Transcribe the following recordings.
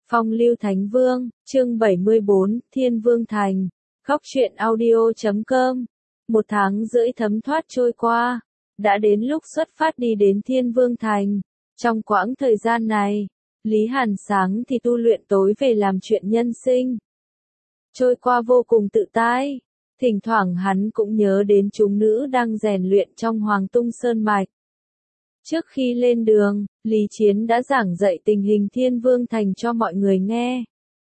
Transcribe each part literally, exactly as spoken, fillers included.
Phong lưu Thánh Vương, chương bảy mươi bốn, Thiên Vương Thành. Góc truyện audio chấm com. Một tháng rưỡi thấm thoát trôi qua, đã đến lúc xuất phát đi đến Thiên Vương Thành. Trong quãng thời gian này, Lý Hàn sáng thì tu luyện, tối về làm chuyện nhân sinh. Trôi qua vô cùng tự tại, thỉnh thoảng hắn cũng nhớ đến chúng nữ đang rèn luyện trong Hoàng Tung Sơn Mạch. Trước khi lên đường, Lý Chiến đã giảng dạy tình hình Thiên Vương Thành cho mọi người nghe.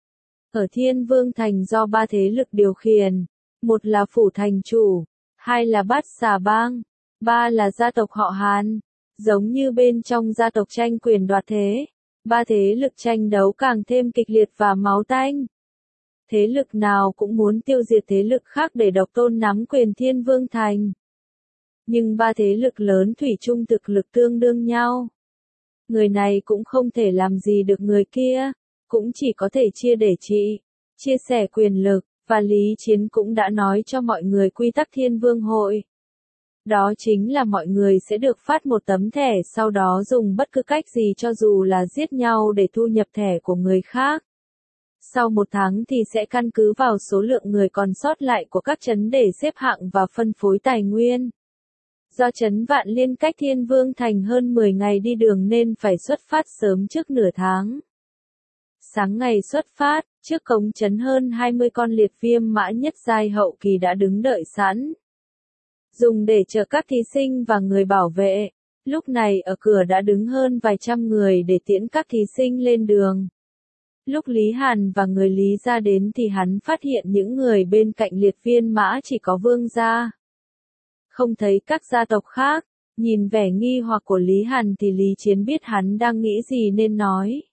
Ở Thiên Vương Thành do ba thế lực điều khiển, một là phủ thành chủ, hai là Bát Xà Bang, ba là gia tộc họ Hàn. Giống như bên trong gia tộc tranh quyền đoạt thế, ba thế lực tranh đấu càng thêm kịch liệt và máu tanh. Thế lực nào cũng muốn tiêu diệt thế lực khác để độc tôn nắm quyền Thiên Vương Thành. Nhưng ba thế lực lớn thủy chung thực lực tương đương nhau. Người này cũng không thể làm gì được người kia, cũng chỉ có thể chia để trị, chia sẻ quyền lực, và Lý Chiến cũng đã nói cho mọi người quy tắc Thiên Vương hội. Đó chính là mọi người sẽ được phát một tấm thẻ, sau đó dùng bất cứ cách gì cho dù là giết nhau để thu nhập thẻ của người khác. Sau một tháng thì sẽ căn cứ vào số lượng người còn sót lại của các trấn để xếp hạng và phân phối tài nguyên. Do trấn Vạn Liên cách Thiên Vương Thành hơn mười ngày đi đường nên phải xuất phát sớm trước nửa tháng. Sáng ngày xuất phát, trước cổng trấn hơn hai mươi con liệt viêm mã nhất giai hậu kỳ đã đứng đợi sẵn, dùng để chờ các thí sinh và người bảo vệ. Lúc này ở cửa đã đứng hơn vài trăm người để tiễn các thí sinh lên đường. Lúc Lý Hàn và người Lý gia đến thì hắn phát hiện những người bên cạnh liệt viên mã chỉ có Vương gia, không thấy các gia tộc khác. Nhìn vẻ nghi hoặc của Lý Hàn thì Lý Chiến biết hắn đang nghĩ gì nên nói: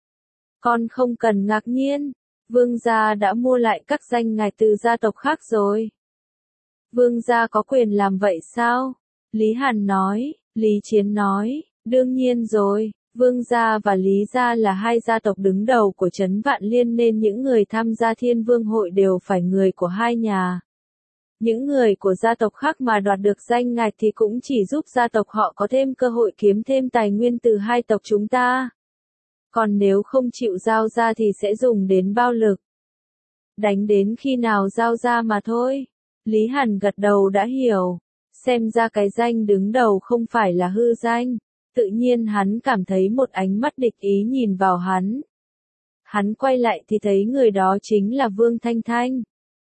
Con không cần ngạc nhiên, Vương gia đã mua lại các danh ngạch từ gia tộc khác rồi. Vương gia có quyền làm vậy sao? Lý Hàn nói. Lý Chiến nói, đương nhiên rồi, Vương gia và Lý gia là hai gia tộc đứng đầu của trấn Vạn Liên nên những người tham gia Thiên Vương hội đều phải người của hai nhà. Những người của gia tộc khác mà đoạt được danh ngạch thì cũng chỉ giúp gia tộc họ có thêm cơ hội kiếm thêm tài nguyên từ hai tộc chúng ta. Còn nếu không chịu giao ra thì sẽ dùng đến bạo lực. Đánh đến khi nào giao ra mà thôi. Lý Hàn gật đầu đã hiểu. Xem ra cái danh đứng đầu không phải là hư danh. Tự nhiên hắn cảm thấy một ánh mắt địch ý nhìn vào hắn. Hắn quay lại thì thấy người đó chính là Vương Thanh Thanh.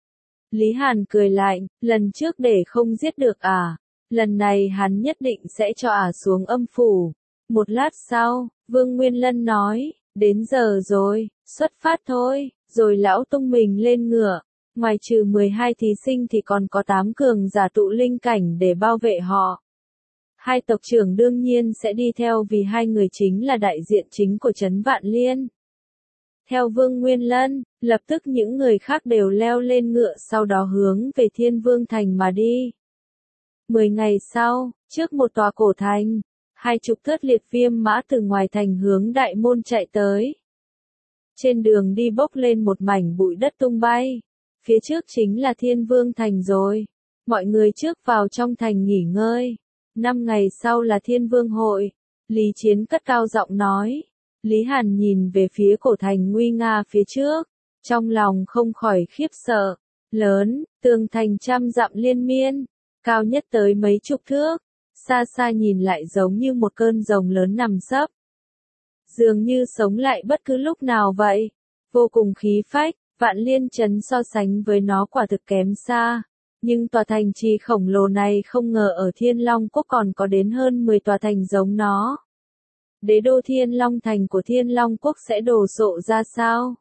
Lý Hàn cười lạnh, lần trước để không giết được à? Lần này hắn nhất định sẽ cho ả xuống âm phủ. Một lát sau, Vương Nguyên Lân nói, đến giờ rồi, xuất phát thôi. Rồi lão tung mình lên ngựa. Ngoài trừ mười hai thí sinh thì còn có tám cường giả tụ linh cảnh để bảo vệ họ. Hai tộc trưởng đương nhiên sẽ đi theo vì hai người chính là đại diện chính của trấn Vạn Liên. Theo Vương Nguyên Lân, lập tức những người khác đều leo lên ngựa sau đó hướng về Thiên Vương Thành mà đi. Mười ngày sau, trước một tòa cổ thành, hai chục thớt liệt viêm mã từ ngoài thành hướng đại môn chạy tới. Trên đường đi bốc lên một mảnh bụi đất tung bay. Phía trước chính là Thiên Vương Thành rồi. Mọi người trước vào trong thành nghỉ ngơi. Năm ngày sau là Thiên Vương hội. Lý Chiến cất cao giọng nói. Lý Hàn nhìn về phía cổ thành nguy nga phía trước. Trong lòng không khỏi khiếp sợ. Lớn, tường thành trăm dặm liên miên. Cao nhất tới mấy chục thước. Xa xa nhìn lại giống như một cơn rồng lớn nằm sấp. Dường như sống lại bất cứ lúc nào vậy. Vô cùng khí phách. Vạn Liên trấn so sánh với nó quả thực kém xa. Nhưng tòa thành trì khổng lồ này không ngờ ở Thiên Long Quốc còn có đến hơn mười tòa thành giống nó. Đế đô Thiên Long Thành của Thiên Long Quốc sẽ đồ sộ ra sao?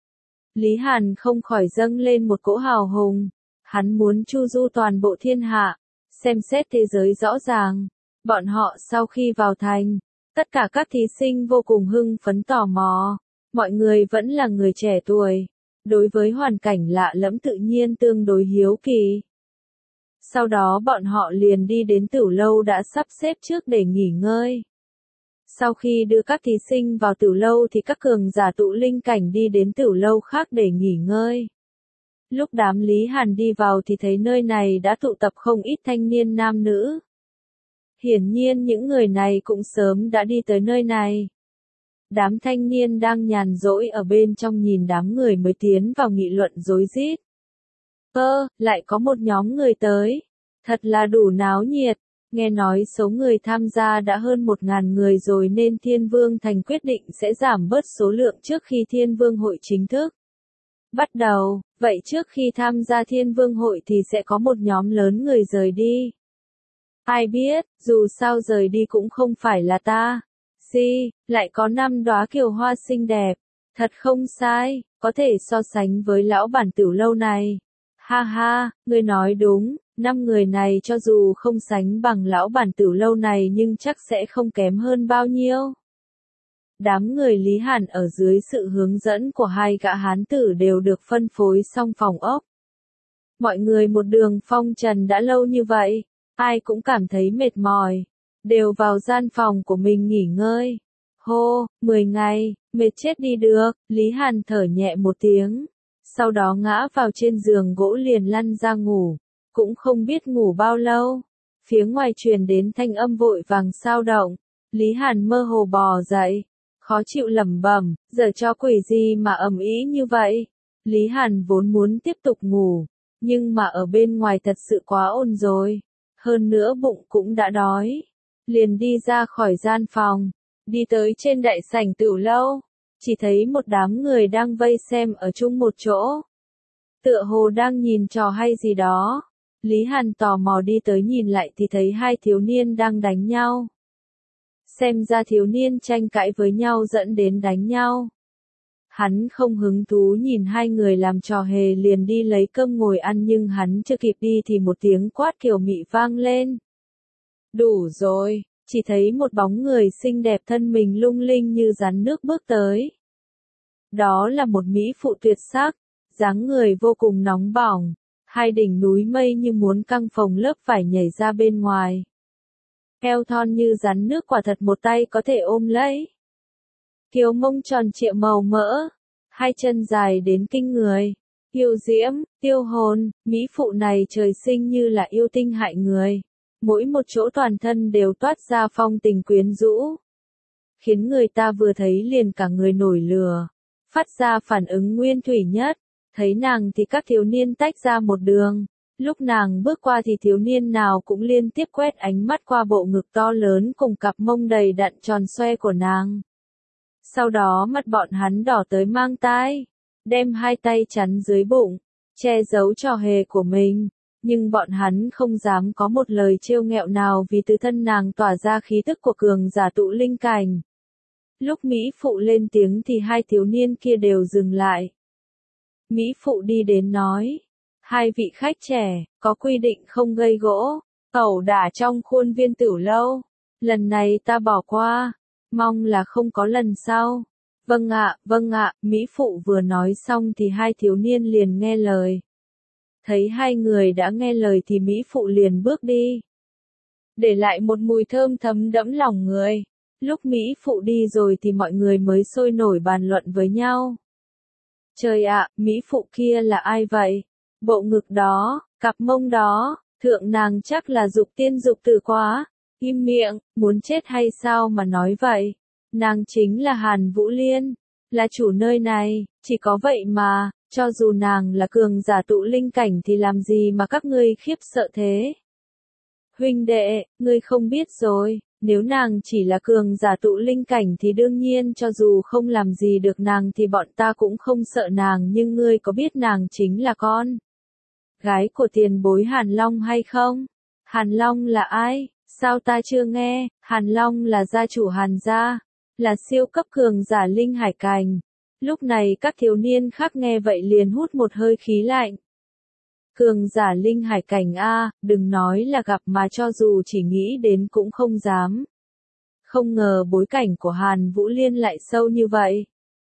Lý Hàn không khỏi dâng lên một cỗ hào hùng. Hắn muốn chu du toàn bộ thiên hạ, xem xét thế giới rõ ràng. Bọn họ sau khi vào thành, tất cả các thí sinh vô cùng hưng phấn tò mò. Mọi người vẫn là người trẻ tuổi. Đối với hoàn cảnh lạ lẫm tự nhiên tương đối hiếu kỳ. Sau đó bọn họ liền đi đến tửu lâu đã sắp xếp trước để nghỉ ngơi. Sau khi đưa các thí sinh vào tửu lâu thì các cường giả tụ linh cảnh đi đến tửu lâu khác để nghỉ ngơi. Lúc đám Lý Hàn đi vào thì thấy nơi này đã tụ tập không ít thanh niên nam nữ. Hiển nhiên những người này cũng sớm đã đi tới nơi này. Đám thanh niên đang nhàn rỗi ở bên trong nhìn đám người mới tiến vào nghị luận rối rít. Ơ, lại có một nhóm người tới. Thật là đủ náo nhiệt. Nghe nói số người tham gia đã hơn một ngàn người rồi nên Thiên Vương Thành quyết định sẽ giảm bớt số lượng trước khi Thiên Vương hội chính thức bắt đầu. Vậy trước khi tham gia Thiên Vương hội thì sẽ có một nhóm lớn người rời đi. Ai biết, dù sao rời đi cũng không phải là ta. Si, lại có năm đóa kiều hoa xinh đẹp. Thật không sai, có thể so sánh với lão bản tiểu lâu này. Ha ha, ngươi nói đúng, năm người này cho dù không sánh bằng lão bản tiểu lâu này nhưng chắc sẽ không kém hơn bao nhiêu. Đám người Lý Hàn ở dưới sự hướng dẫn của hai gã hán tử đều được phân phối xong phòng ốc. Mọi người một đường phong trần đã lâu như vậy, ai cũng cảm thấy mệt mỏi, đều vào gian phòng của mình nghỉ ngơi. Hô, mười ngày, mệt chết đi được, Lý Hàn thở nhẹ một tiếng, sau đó ngã vào trên giường gỗ liền lăn ra ngủ, cũng không biết ngủ bao lâu. Phía ngoài truyền đến thanh âm vội vàng xao động, Lý Hàn mơ hồ bò dậy, khó chịu lẩm bẩm, giờ cho quỷ gì mà ầm ĩ như vậy. Lý Hàn vốn muốn tiếp tục ngủ, nhưng mà ở bên ngoài thật sự quá ồn rồi, hơn nữa bụng cũng đã đói, liền đi ra khỏi gian phòng, đi tới trên đại sảnh tiểu lâu, chỉ thấy một đám người đang vây xem ở chung một chỗ, tựa hồ đang nhìn trò hay gì đó. Lý Hàn tò mò đi tới nhìn lại thì thấy hai thiếu niên đang đánh nhau. Xem ra thiếu niên tranh cãi với nhau dẫn đến đánh nhau. Hắn không hứng thú nhìn hai người làm trò hề liền đi lấy cơm ngồi ăn nhưng hắn chưa kịp đi thì một tiếng quát kiều mị vang lên. Đủ rồi, chỉ thấy một bóng người xinh đẹp thân mình lung linh như rắn nước bước tới. Đó là một mỹ phụ tuyệt sắc, dáng người vô cùng nóng bỏng, hai đỉnh núi mây như muốn căng phồng lớp vải nhảy ra bên ngoài. Eo thon như rắn nước quả thật một tay có thể ôm lấy. Kiều mông tròn trịa màu mỡ, hai chân dài đến kinh người, kiều diễm, tiêu hồn, mỹ phụ này trời sinh như là yêu tinh hại người, mỗi một chỗ toàn thân đều toát ra phong tình quyến rũ, khiến người ta vừa thấy liền cả người nổi lửa, phát ra phản ứng nguyên thủy nhất. Thấy nàng thì các thiếu niên tách ra một đường, lúc nàng bước qua thì thiếu niên nào cũng liên tiếp quét ánh mắt qua bộ ngực to lớn cùng cặp mông đầy đặn tròn xoe của nàng. Sau đó mặt bọn hắn đỏ tới mang tai, đem hai tay chắn dưới bụng, che giấu trò hề của mình, nhưng bọn hắn không dám có một lời trêu nghẹo nào vì từ thân nàng tỏa ra khí tức của cường giả tụ linh cảnh. Lúc Mỹ Phụ lên tiếng thì hai thiếu niên kia đều dừng lại. Mỹ Phụ đi đến nói, hai vị khách trẻ, có quy định không gây gỗ, ẩu đả trong khuôn viên tiểu lâu, lần này ta bỏ qua, mong là không có lần sau. Vâng ạ, vâng ạ, Mỹ Phụ vừa nói xong thì hai thiếu niên liền nghe lời. Thấy hai người đã nghe lời thì Mỹ Phụ liền bước đi, để lại một mùi thơm thấm đẫm lòng người. Lúc Mỹ Phụ đi rồi thì mọi người mới sôi nổi bàn luận với nhau. Trời ạ, Mỹ Phụ kia là ai vậy? Bộ ngực đó, cặp mông đó, thượng nàng chắc là dục tiên dục tử quá. Im miệng, muốn chết hay sao mà nói vậy? Nàng chính là Hàn Vũ Liên, là chủ nơi này, chỉ có vậy mà, cho dù nàng là cường giả tụ linh cảnh thì làm gì mà các ngươi khiếp sợ thế? Huynh đệ, ngươi không biết rồi. Nếu nàng chỉ là cường giả tụ linh cảnh thì đương nhiên cho dù không làm gì được nàng thì bọn ta cũng không sợ nàng, nhưng ngươi có biết nàng chính là con gái của tiền bối Hàn Long hay không? Hàn Long là ai? Sao ta chưa nghe? Hàn Long là gia chủ Hàn gia, là siêu cấp cường giả linh hải cảnh. Lúc này các thiếu niên khác nghe vậy liền hút một hơi khí lạnh. Cường giả linh hải cảnh a, đừng nói là gặp mà cho dù chỉ nghĩ đến cũng không dám. Không ngờ bối cảnh của Hàn Vũ Liên lại sâu như vậy.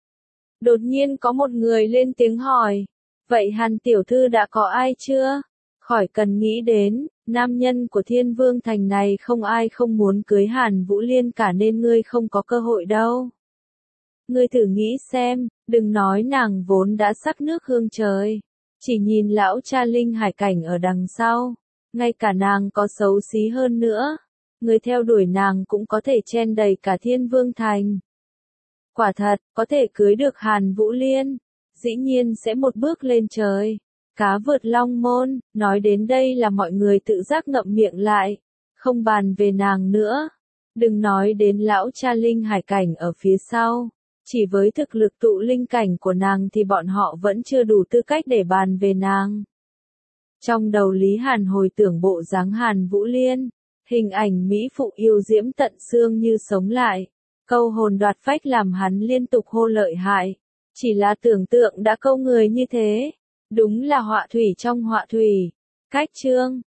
Đột nhiên có một người lên tiếng hỏi, vậy Hàn tiểu thư đã có ai chưa? Khỏi cần nghĩ đến, nam nhân của Thiên Vương Thành này không ai không muốn cưới Hàn Vũ Liên cả nên ngươi không có cơ hội đâu. Ngươi thử nghĩ xem, đừng nói nàng vốn đã sắc nước hương trời. Chỉ nhìn lão cha linh hải cảnh ở đằng sau, ngay cả nàng có xấu xí hơn nữa, người theo đuổi nàng cũng có thể chen đầy cả Thiên Vương Thành. Quả thật, có thể cưới được Hàn Vũ Liên, dĩ nhiên sẽ một bước lên trời. Cá vượt long môn, nói đến đây là mọi người tự giác ngậm miệng lại, không bàn về nàng nữa. Đừng nói đến lão cha linh hải cảnh ở phía sau, chỉ với thực lực tụ linh cảnh của nàng thì bọn họ vẫn chưa đủ tư cách để bàn về nàng. Trong đầu Lý Hàn hồi tưởng bộ dáng Hàn Vũ Liên, hình ảnh mỹ phụ yêu diễm tận xương như sống lại, câu hồn đoạt phách làm hắn liên tục hô lợi hại. Chỉ là tưởng tượng đã câu người như thế, đúng là họa thủy trong họa thủy. Cách chương